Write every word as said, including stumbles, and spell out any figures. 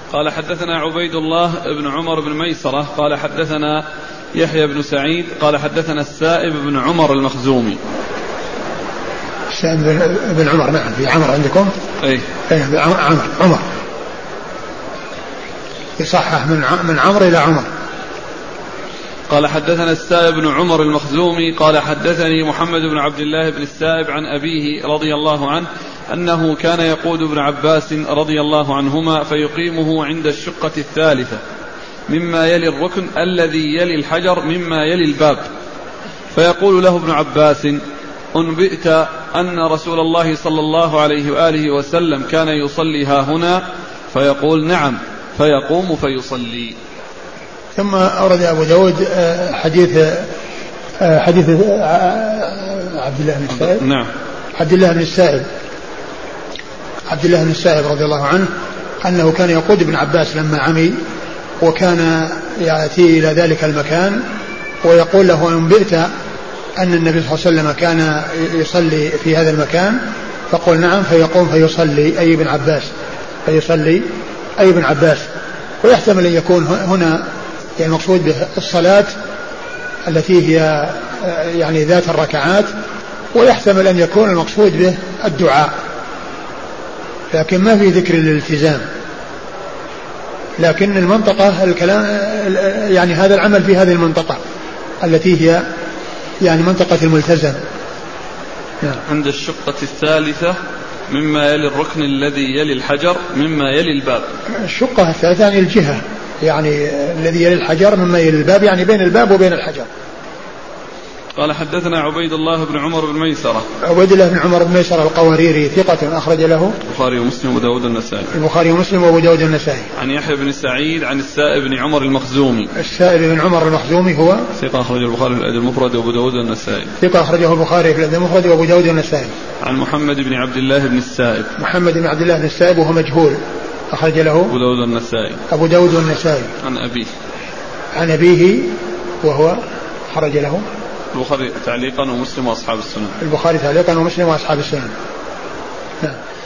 قال حدثنا عبيد الله بن عمر بن ميسرة قال حدثنا يحيى بن سعيد قال حدثنا السائب بن عمر المخزومي. السائب بن عمر نعم في عمر عندكم اي ايه عمر عمر يصحح من من عمر الى عمر. قال حدثنا السائب بن عمر المخزومي قال حدثني محمد بن عبد الله بن السائب عن أبيه رضي الله عنه أنه كان يقود ابن عباس رضي الله عنهما فيقيمه عند الشقة الثالثة مما يلي الركن الذي يلي الحجر مما يلي الباب، فيقول له ابن عباس: أنبئت أن رسول الله صلى الله عليه وآله وسلم كان يصلي ها هنا؟ فيقول: نعم، فيقوم فيصلي. ثم أورد أبو داود حديث حديث عبد الله بن السائب. نعم. عبد الله بن السائب عبد الله بن السائب رضي الله عنه أنه كان يقود ابن عباس لما عمي، وكان يأتي إلى ذلك المكان ويقول له: أنبئت أن النبي صلى الله عليه وسلم كان يصلي في هذا المكان؟ فقل: نعم، فيقوم فيصلي أي ابن عباس فيصلي أي ابن عباس. ويحتمل أن يكون هنا يعني المقصود به الصلاة التي هي يعني ذات الركعات، ويحتمل أن يكون المقصود به الدعاء، لكن ما في ذكر الالتزام. لكن المنطقة الكلام يعني هذا العمل في هذه المنطقة التي هي يعني منطقة الملتزم. عند الشقة الثالثة مما يلي الركن الذي يلي الحجر مما يلي الباب. الشقة الثالثة يعني الجهة، يعني الذي يلي الحجر مما يلي الباب، يعني بين الباب وبين الحجر. قال حدثنا عبيد الله بن عمر بن ميسرة. عبيد الله بن عمر بن ميسرة القواريري ثقة أخرج له البخاري ومسلم وأبو داود النسائي. البخاري ومسلم وأبو داود النسائي. عن يحيى بن سعيد عن السائب بن عمر المخزومي. السائب بن عمر المخزومي هو ثقة أخرجه البخاري في الأدب المفرد وأبو داود النسائي. ثقة أخرجه البخاري في الأدب المفرد وأبو داود النسائي. عن محمد بن عبد الله بن السائب. محمد بن عبد الله بن السائب وهو مجهول أخرج له أبو داود النسائي. أبو داود النسائي. عن أبيه عن أبيه وهو خرج له البخاري تعليقا ومسلم وأصحاب السنن. البخاري تعليقا ومسلم وأصحاب السنن. نعم.